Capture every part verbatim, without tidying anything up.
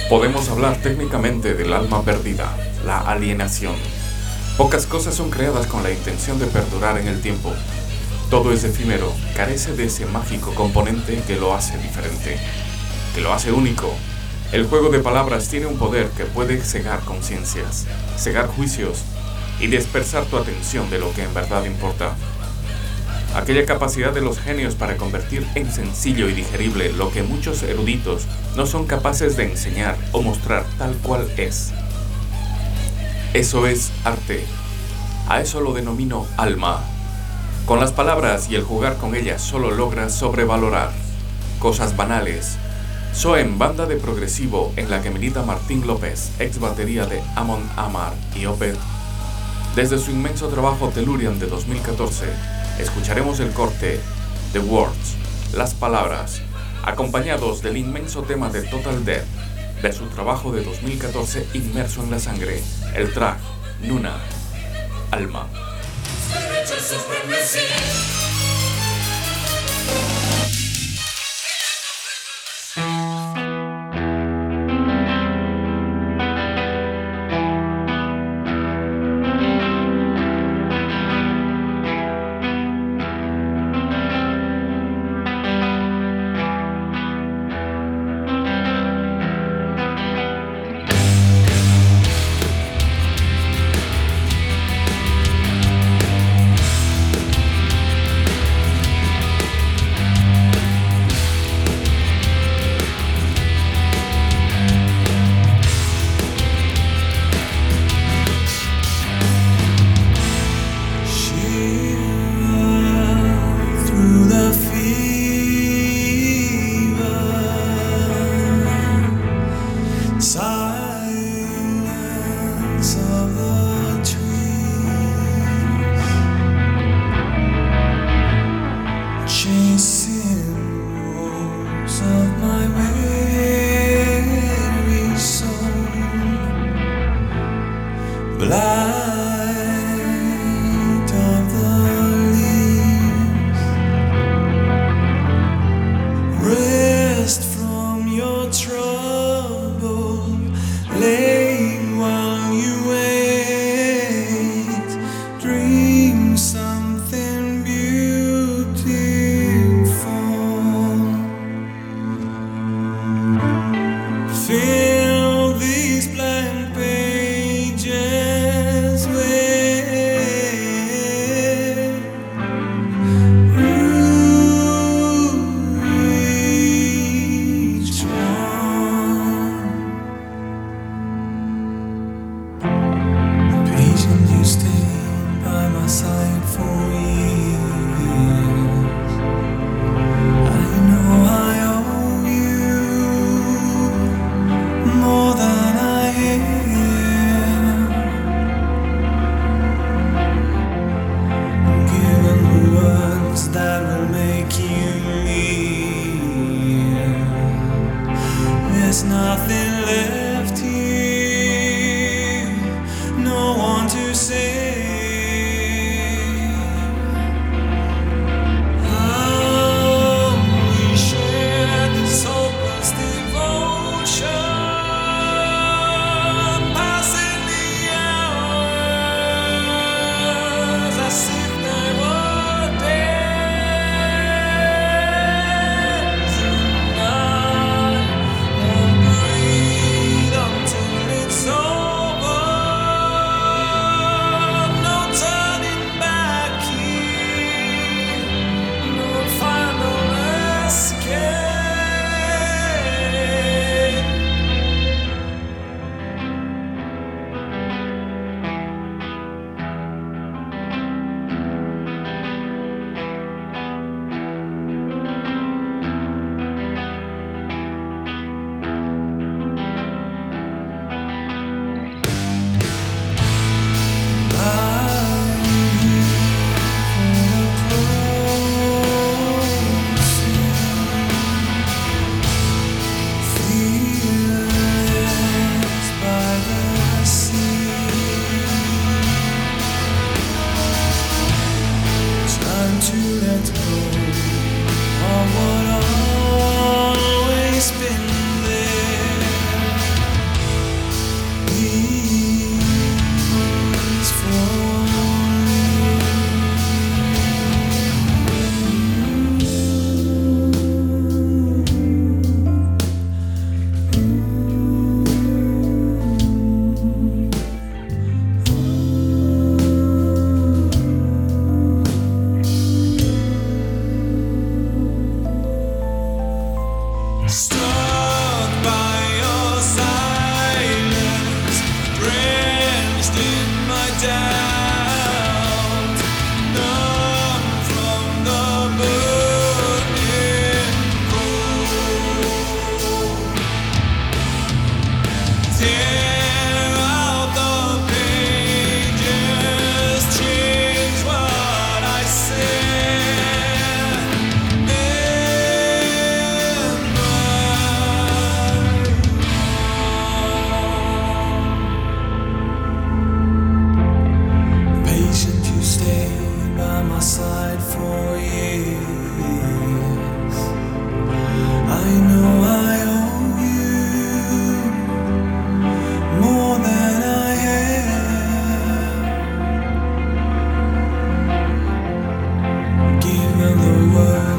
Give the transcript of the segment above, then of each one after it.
Podemos hablar técnicamente del alma perdida, la alienación. Pocas cosas son creadas con la intención de perdurar en el tiempo. Todo es efímero, carece de ese mágico componente que lo hace diferente, que lo hace único. El juego de palabras tiene un poder que puede cegar conciencias, cegar juicios y dispersar tu atención de lo que en verdad importa. Aquella capacidad de los genios para convertir en sencillo y digerible lo que muchos eruditos no son capaces de enseñar o mostrar tal cual es. Eso es arte. A eso lo denomino alma. Con las palabras y el jugar con ellas solo logras sobrevalorar cosas banales. Soem, banda de progresivo en la que milita Martín López, ex batería de Amon Amar y Opeth. Desde su inmenso trabajo Tellurian de dos mil catorce, escucharemos el corte The Words, las palabras, acompañados del inmenso tema de Total Death, de su trabajo de dos mil catorce Inmerso en la Sangre, el track Nuna, Alma.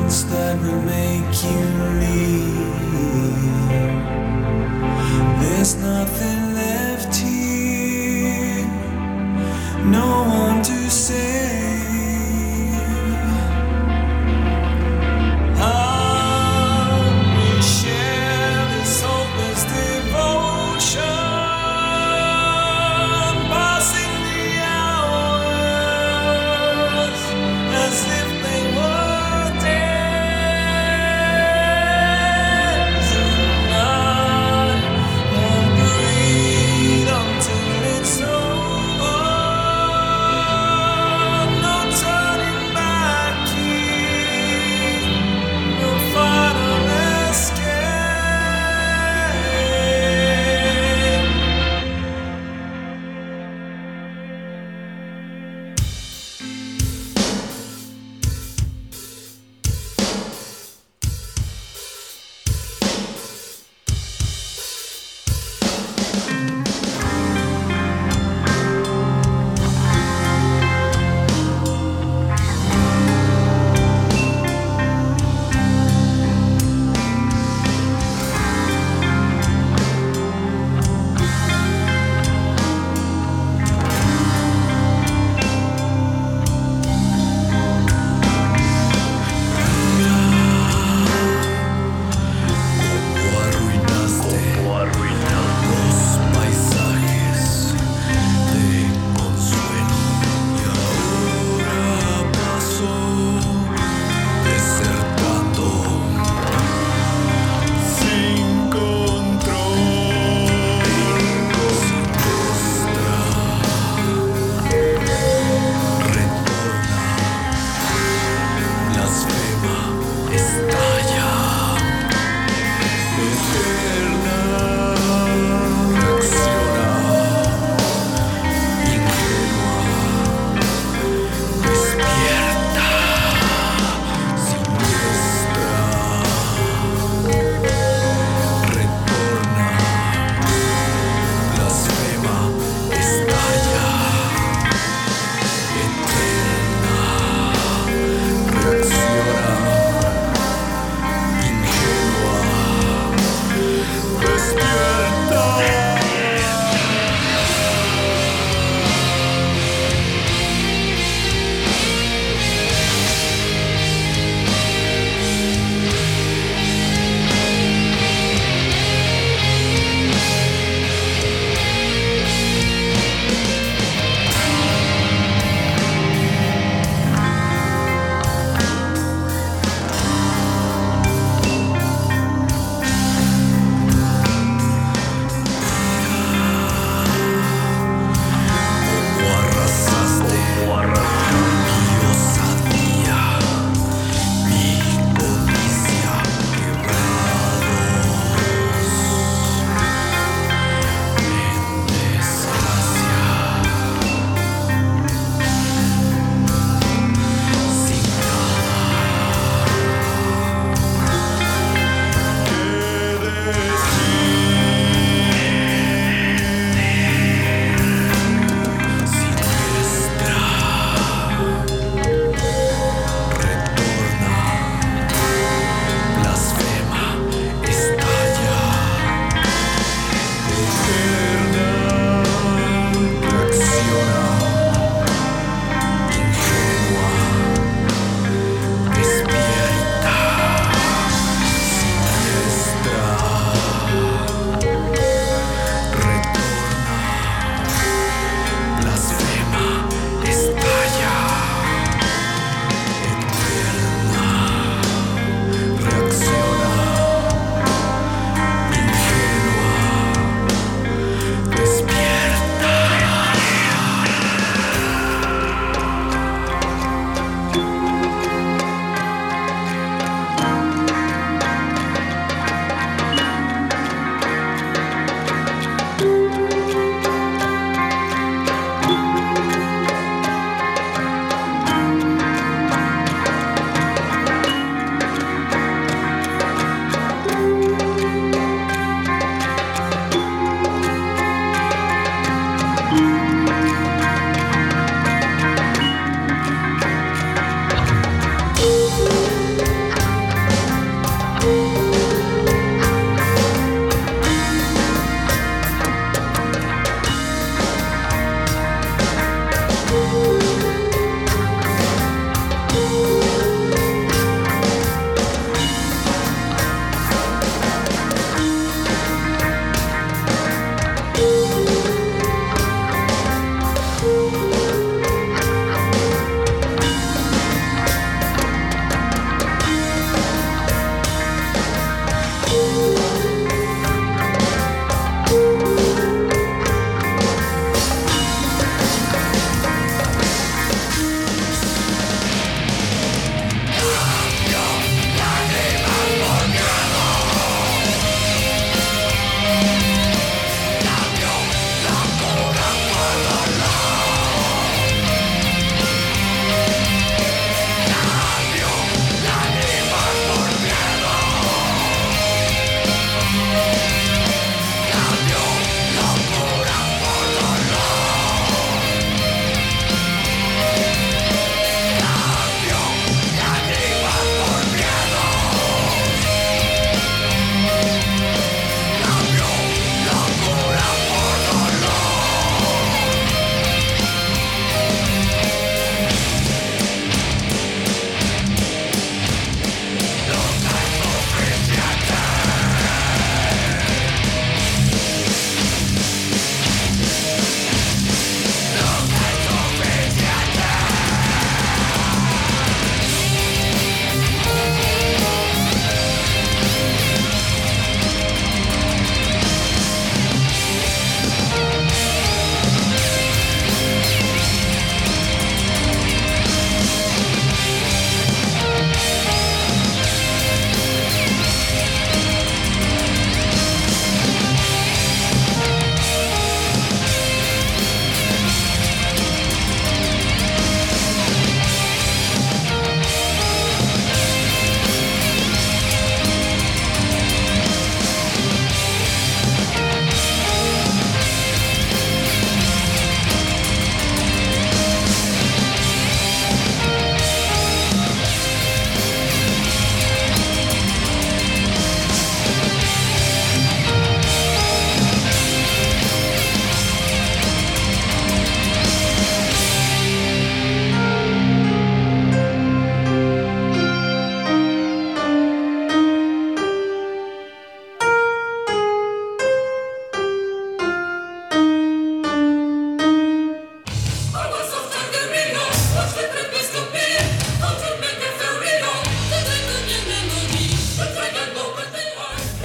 moments that will make you leave. There's nothing left here, no one to save. Breathe.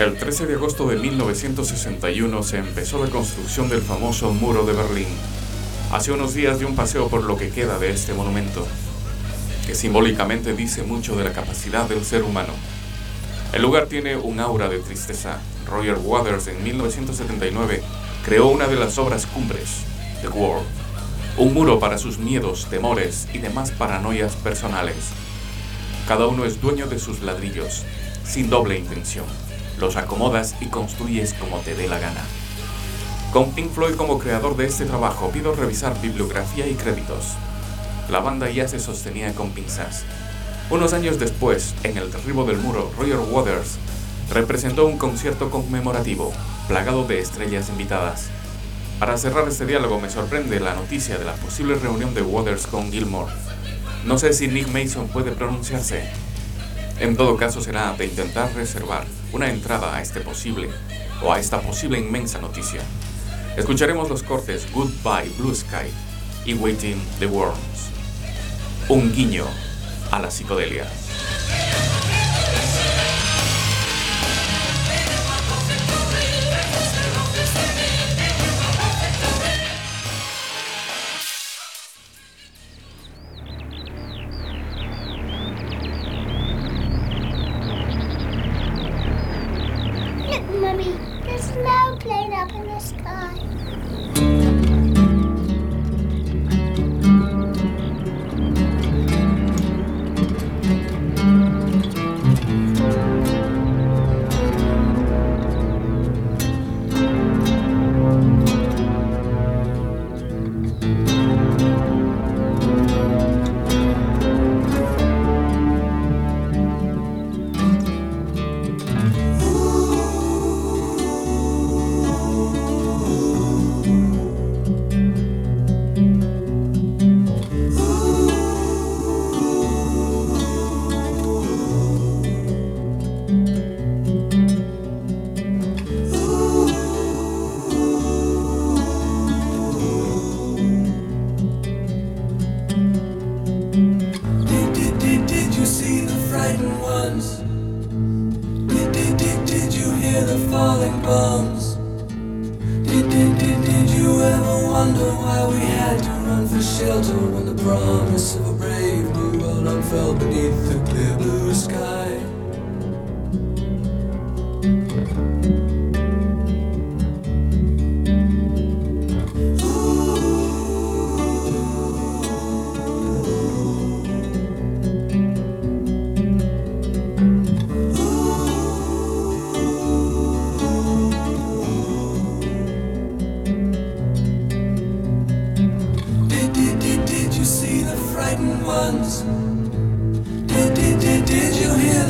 El trece de agosto de mil novecientos sesenta y uno se empezó la construcción del famoso Muro de Berlín. Hace unos días di un paseo por lo que queda de este monumento, que simbólicamente dice mucho de la capacidad del ser humano. El lugar tiene un aura de tristeza. Roger Waters en mil novecientos setenta y nueve creó una de las obras cumbres, The Wall, un muro para sus miedos, temores y demás paranoias personales. Cada uno es dueño de sus ladrillos, sin doble intención. Los acomodas y construyes como te dé la gana. Con Pink Floyd como creador de este trabajo, pido revisar bibliografía y créditos. La banda ya se sostenía con pinzas. Unos años después, en el derribo del muro, Roger Waters representó un concierto conmemorativo, plagado de estrellas invitadas. Para cerrar este diálogo, me sorprende la noticia de la posible reunión de Waters con Gilmour. No sé si Nick Mason puede pronunciarse. En todo caso, será de intentar reservar una entrada a este posible, o a esta posible inmensa noticia. Escucharemos los cortes Goodbye Blue Sky y Waiting the Worms. Un guiño a la psicodelia. Look, Mummy, there's an airplane up in the sky. Did, did, did you hear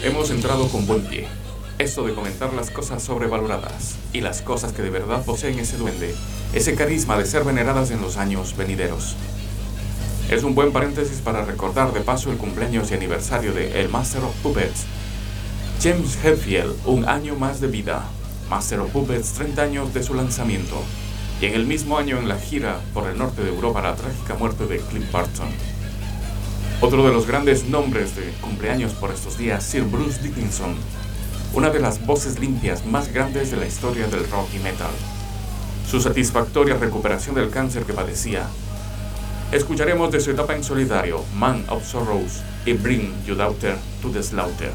Hemos entrado con buen pie. Esto de comentar las cosas sobrevaloradas y las cosas que de verdad poseen ese duende, ese carisma de ser veneradas en los años venideros. Es un buen paréntesis para recordar de paso el cumpleaños y aniversario de El Master of Puppets. James Hetfield, un año más de vida. Master of Puppets, treinta años de su lanzamiento. Y en el mismo año en la gira por el norte de Europa la trágica muerte de Cliff Burton. Otro de los grandes nombres de cumpleaños por estos días, Sir Bruce Dickinson, una de las voces limpias más grandes de la historia del rock y metal. Su satisfactoria recuperación del cáncer que padecía. Escucharemos de su etapa en solitario, Man of Sorrows y Bring Your Daughter to the Slaughter.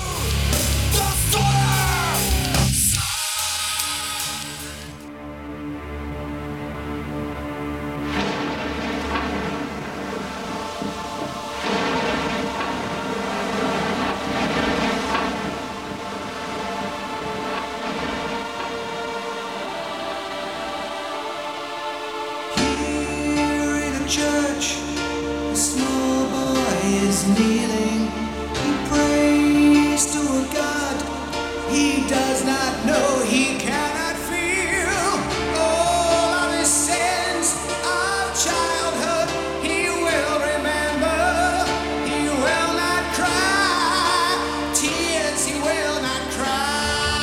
Church, a small boy is kneeling. He prays to a God he does not know, he cannot feel. All of his sins of childhood he will remember. He will not cry tears, he will not cry.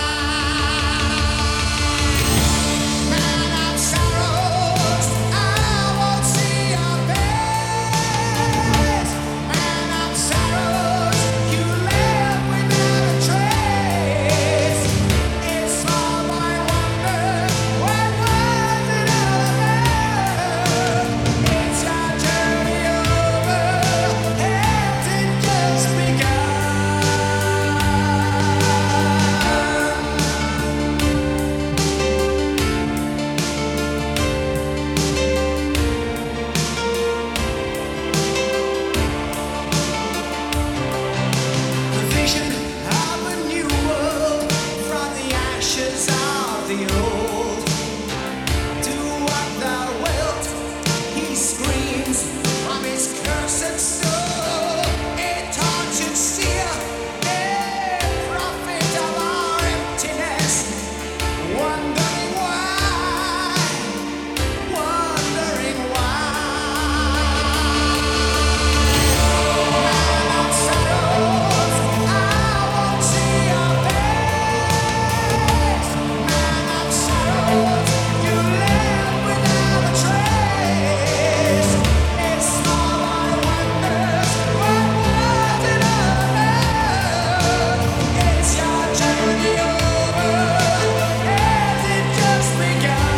Man of sorrows, I won't see your face. Man of sorrows, you live without a trace. It's small boy wonder, what was it all about? It's your journey over, has it just begun? The vision of a new world from the ashes of the old. Do what thou wilt, he screams from his cursed soul. A tortured seer, a prophet of our emptiness, wondering why, wondering why. Man of sorrows, I won't see your face. Man of sorrows, you live without a trace. It's small boy wonders, what was it all about? It's your journey over, has it just begun?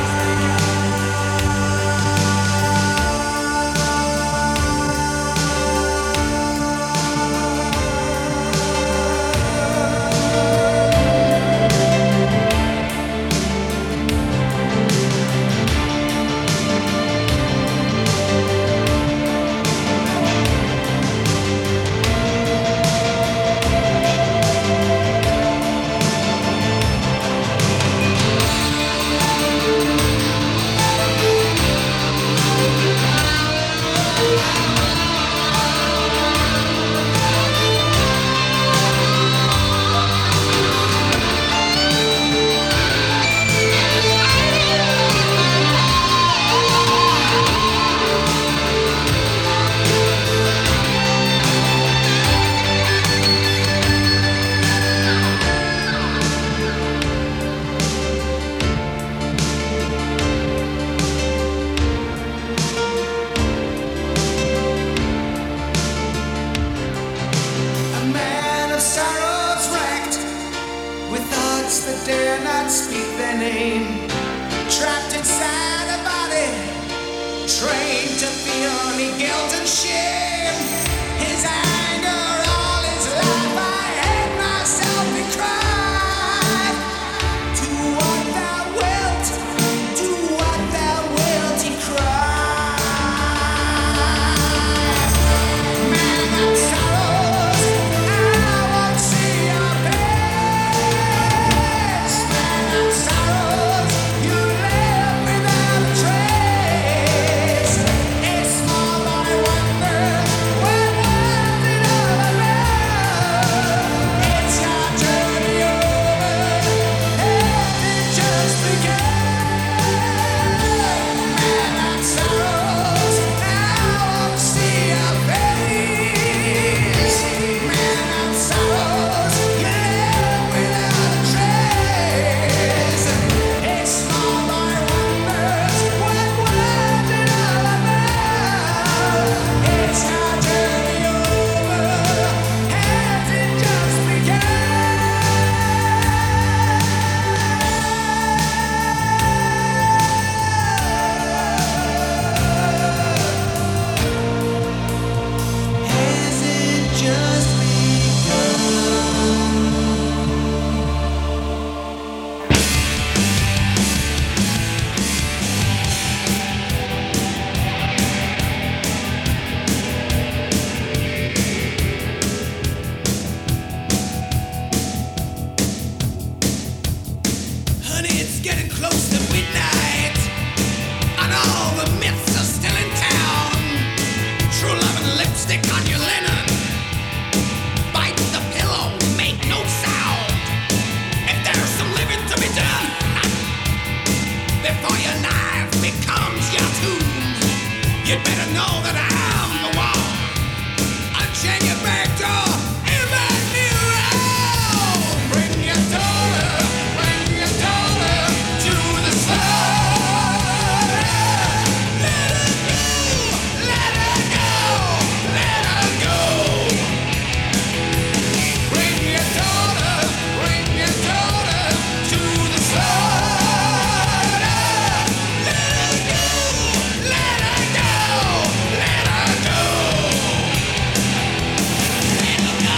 A man of sorrows wrecked, with thoughts that dare not speak their name. Trapped inside a body, trained to feel only guilt and shame. His anger all his life, I hate myself, he cried. Do what thou wilt, do what thou wilt, he cried. Man of sorrows, I won't see your face. Man of sorrows, you live without a trace. It's small boy wonder, what was Let her go.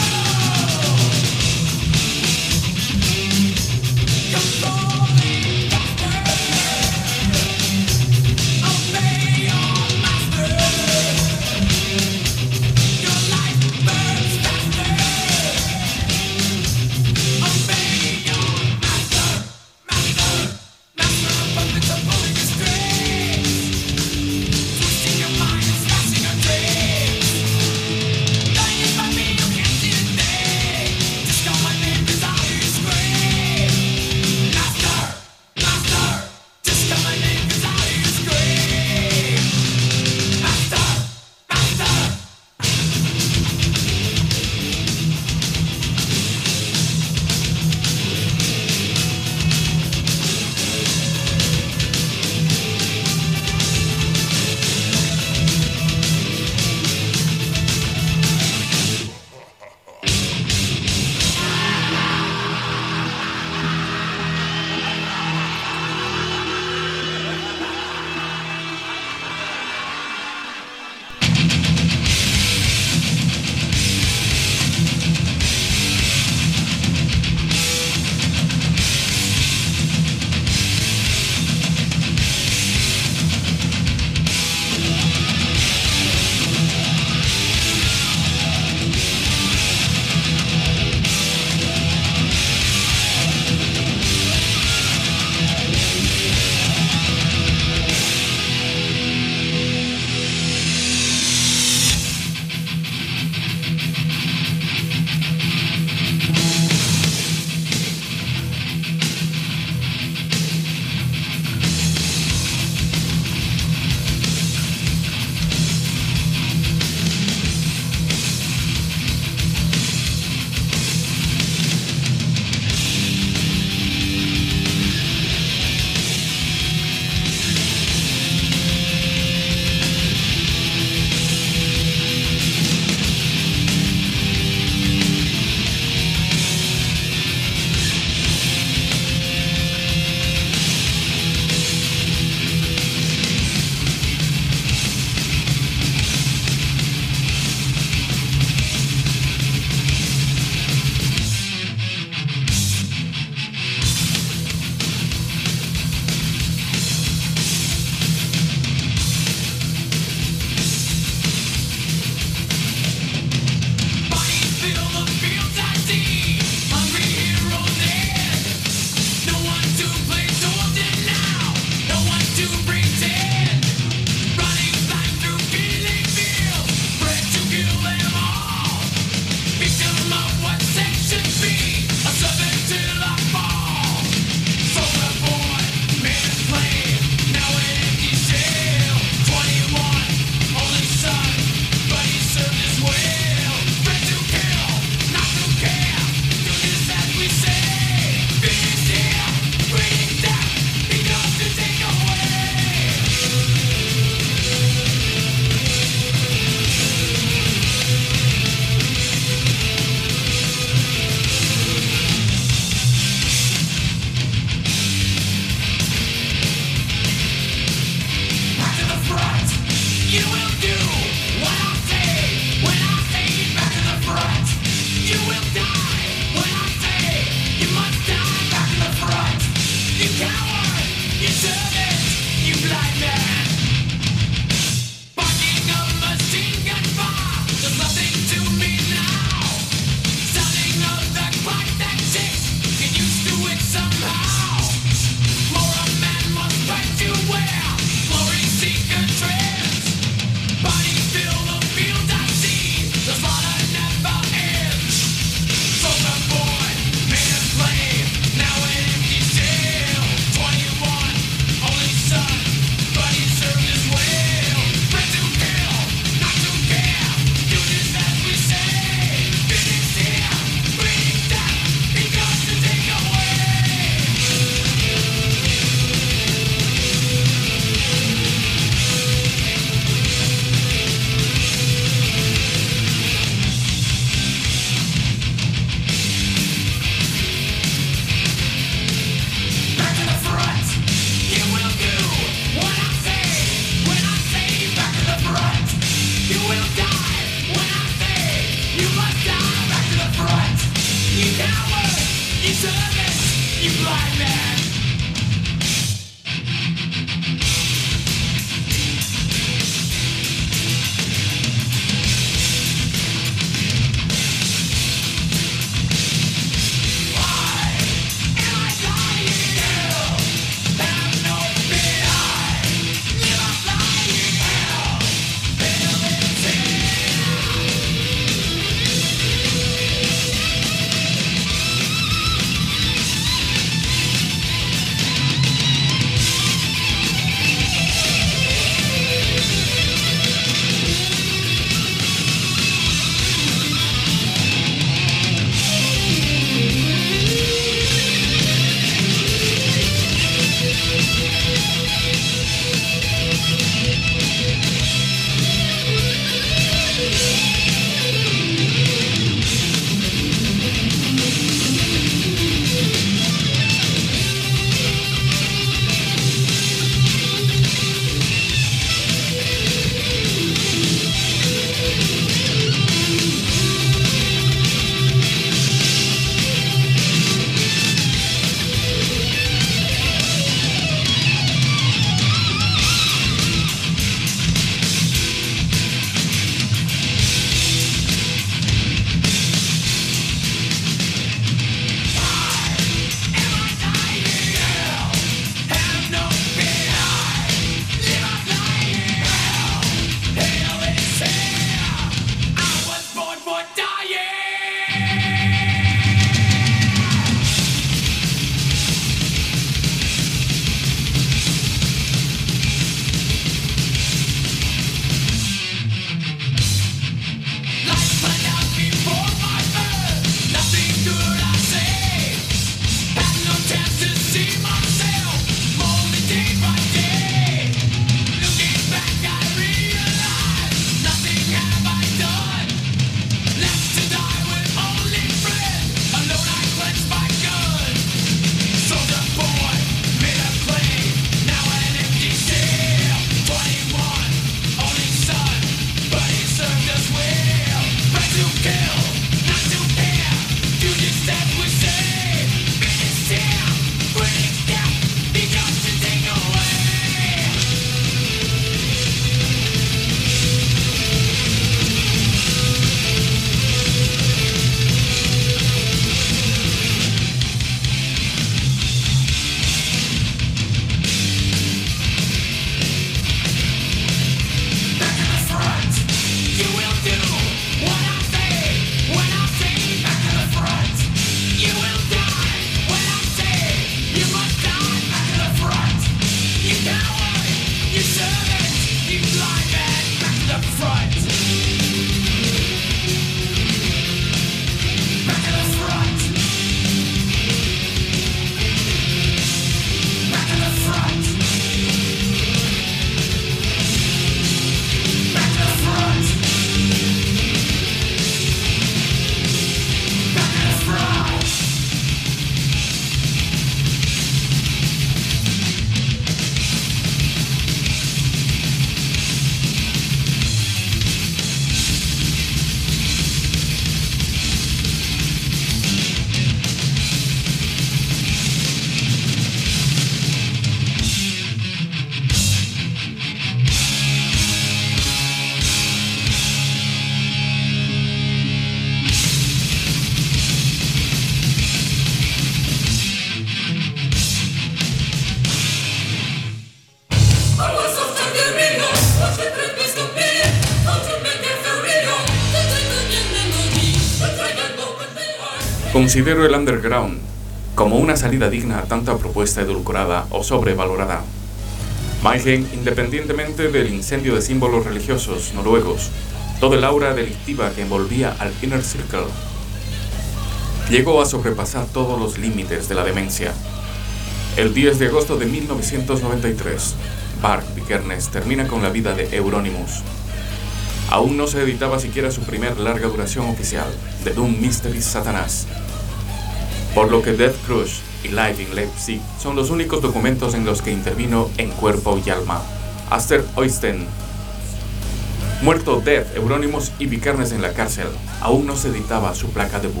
Considero el underground como una salida digna a tanta propuesta edulcorada o sobrevalorada. Mayhem, independientemente del incendio de símbolos religiosos noruegos, toda el aura delictiva que envolvía al Inner Circle, llegó a sobrepasar todos los límites de la demencia. El diez de agosto de mil novecientos noventa y tres, Varg Vikernes termina con la vida de Euronymous. Aún no se editaba siquiera su primer larga duración oficial, The Doom Mysteries Satanás, por lo que Death Crush y Live in Leipzig son los únicos documentos en los que intervino en cuerpo y alma. Aster Oystein, muerto Death, Euronymous y Vikernes en la cárcel, aún no se editaba su placa debut.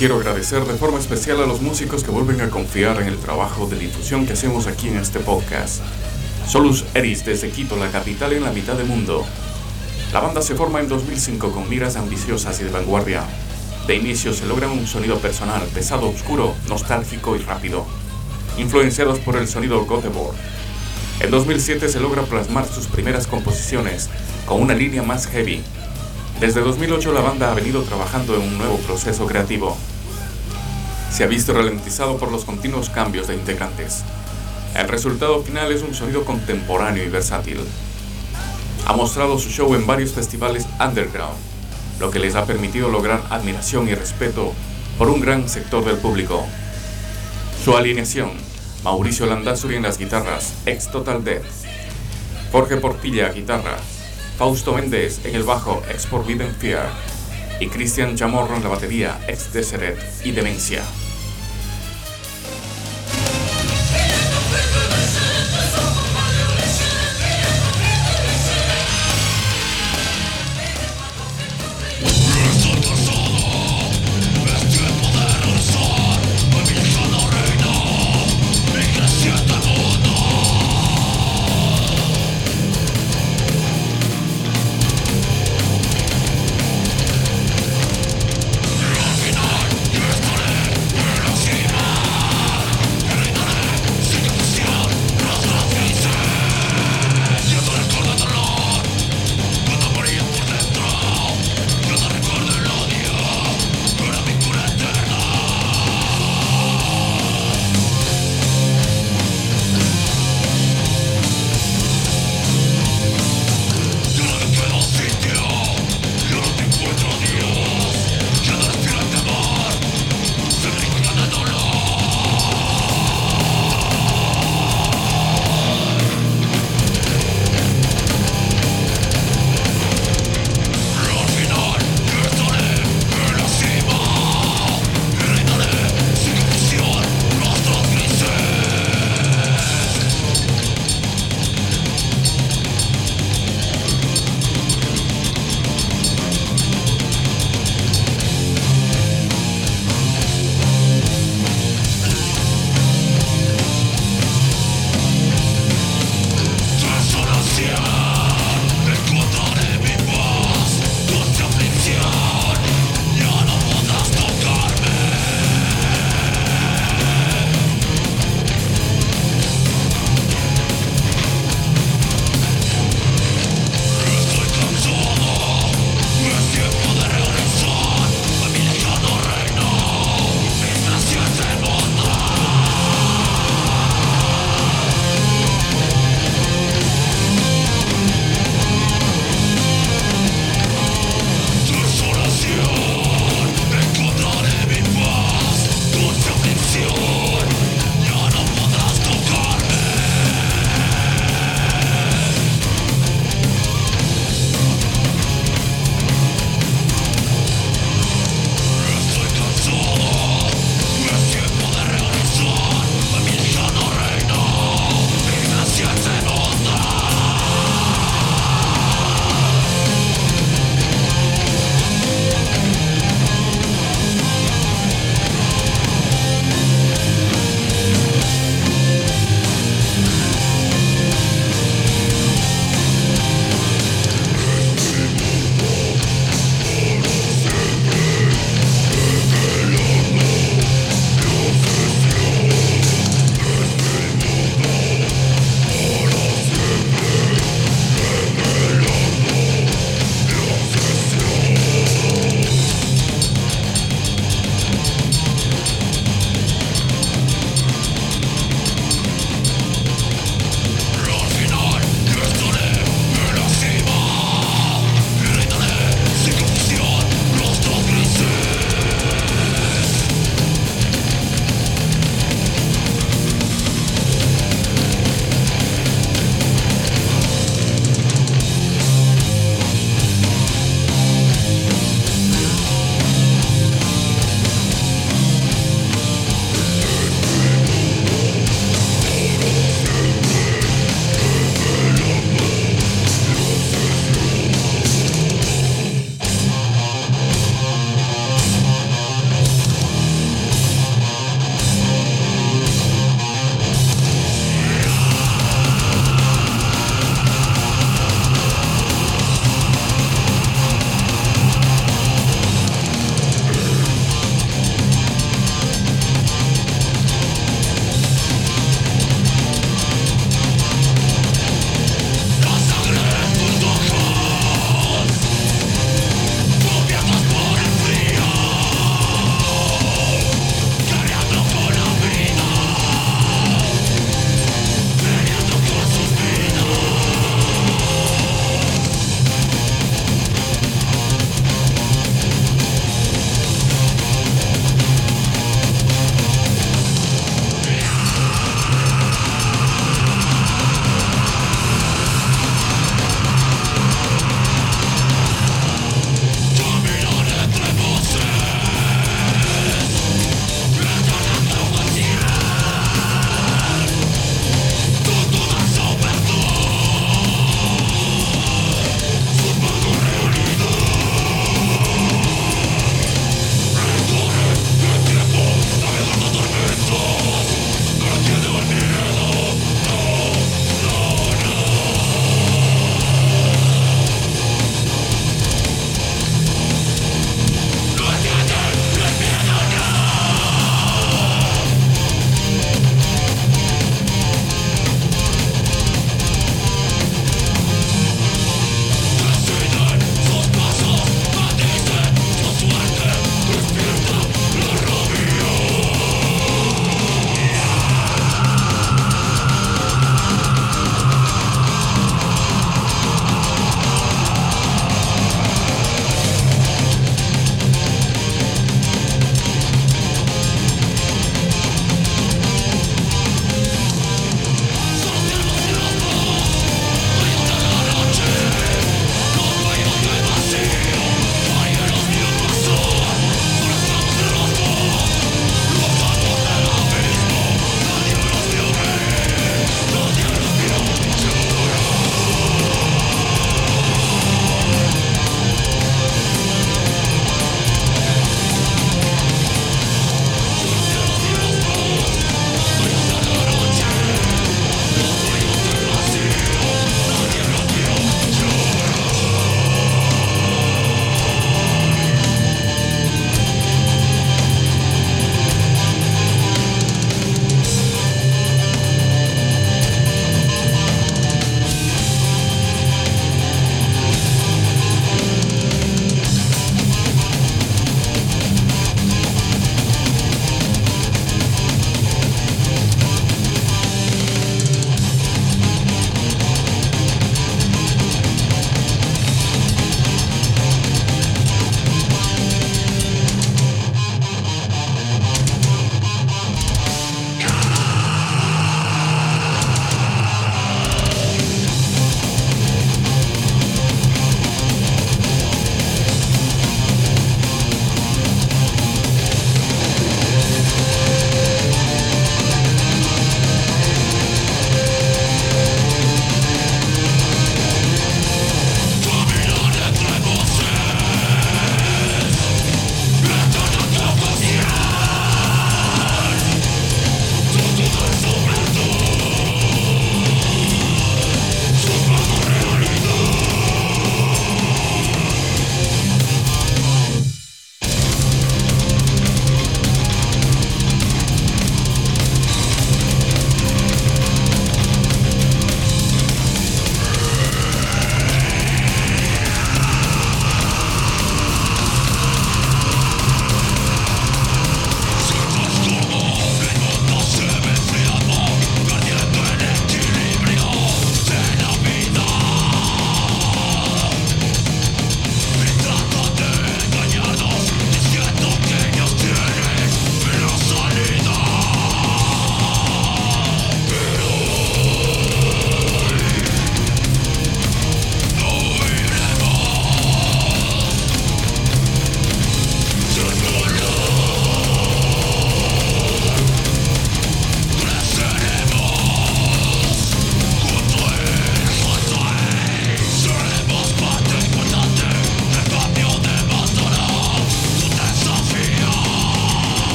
Quiero agradecer de forma especial a los músicos que vuelven a confiar en el trabajo de difusión que hacemos aquí en este podcast. Solus Eris desde Quito, la capital en la mitad del mundo. La banda se forma en dos mil cinco con miras ambiciosas y de vanguardia. De inicio se logra un sonido personal, pesado, oscuro, nostálgico y rápido, influenciados por el sonido Göteborg. En dos mil siete se logra plasmar sus primeras composiciones con una línea más heavy. Desde dos mil ocho la banda ha venido trabajando en un nuevo proceso creativo. Se ha visto ralentizado por los continuos cambios de integrantes. El resultado final es un sonido contemporáneo y versátil. Ha mostrado su show en varios festivales underground, lo que les ha permitido lograr admiración y respeto por un gran sector del público. Su alineación: Mauricio Landázuri en las guitarras, ex Total Death; Jorge Portilla, guitarra; Fausto Méndez en el bajo, ex Forbidden Fear; y Cristian Chamorro en la batería, ex Deseret y Demencia.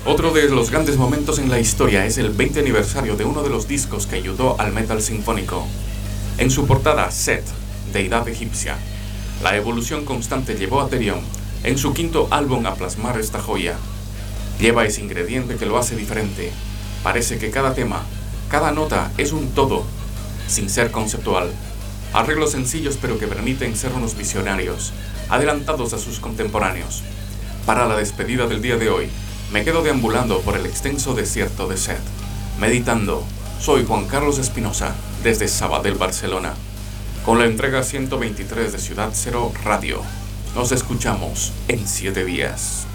Otro de los grandes momentos en la historia es el veinte aniversario de uno de los discos que ayudó al metal sinfónico. En su portada, Set, deidad egipcia. La evolución constante llevó a Therion, en su quinto álbum, a plasmar esta joya. Lleva ese ingrediente que lo hace diferente. Parece que cada tema, cada nota es un todo, sin ser conceptual. Arreglos sencillos pero que permiten ser unos visionarios, adelantados a sus contemporáneos. Para la despedida del día de hoy, me quedo deambulando por el extenso desierto de Set, meditando. Soy Juan Carlos Espinosa, desde Sabadell, Barcelona, con la entrega ciento veintitrés de Ciudad Cero Radio. Nos escuchamos en siete días.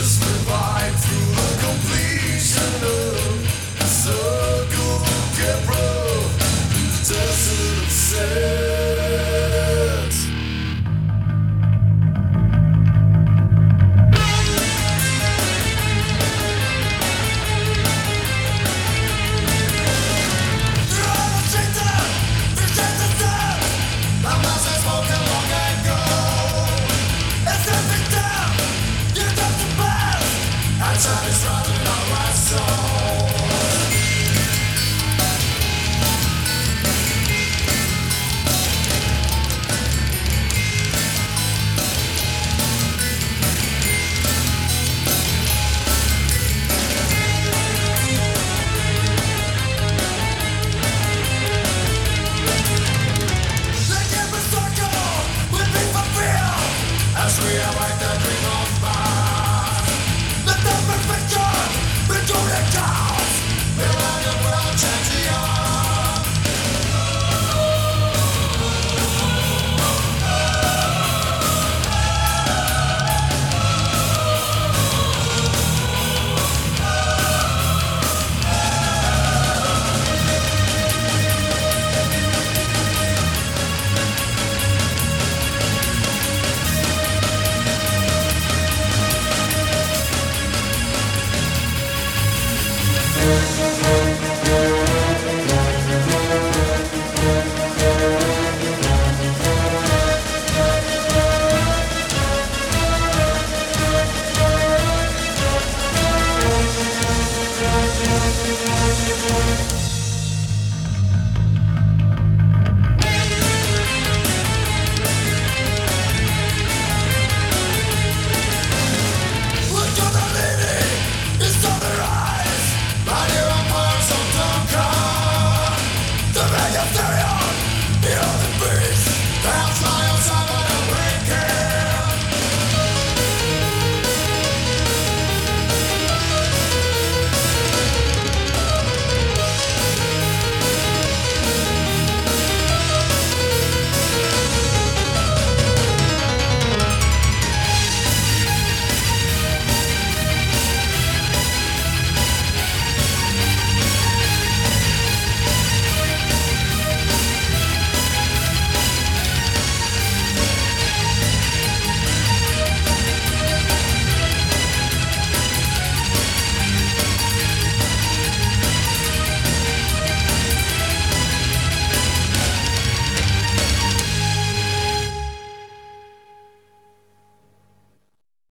survive through the completion of the circle kept rough, desert of sand.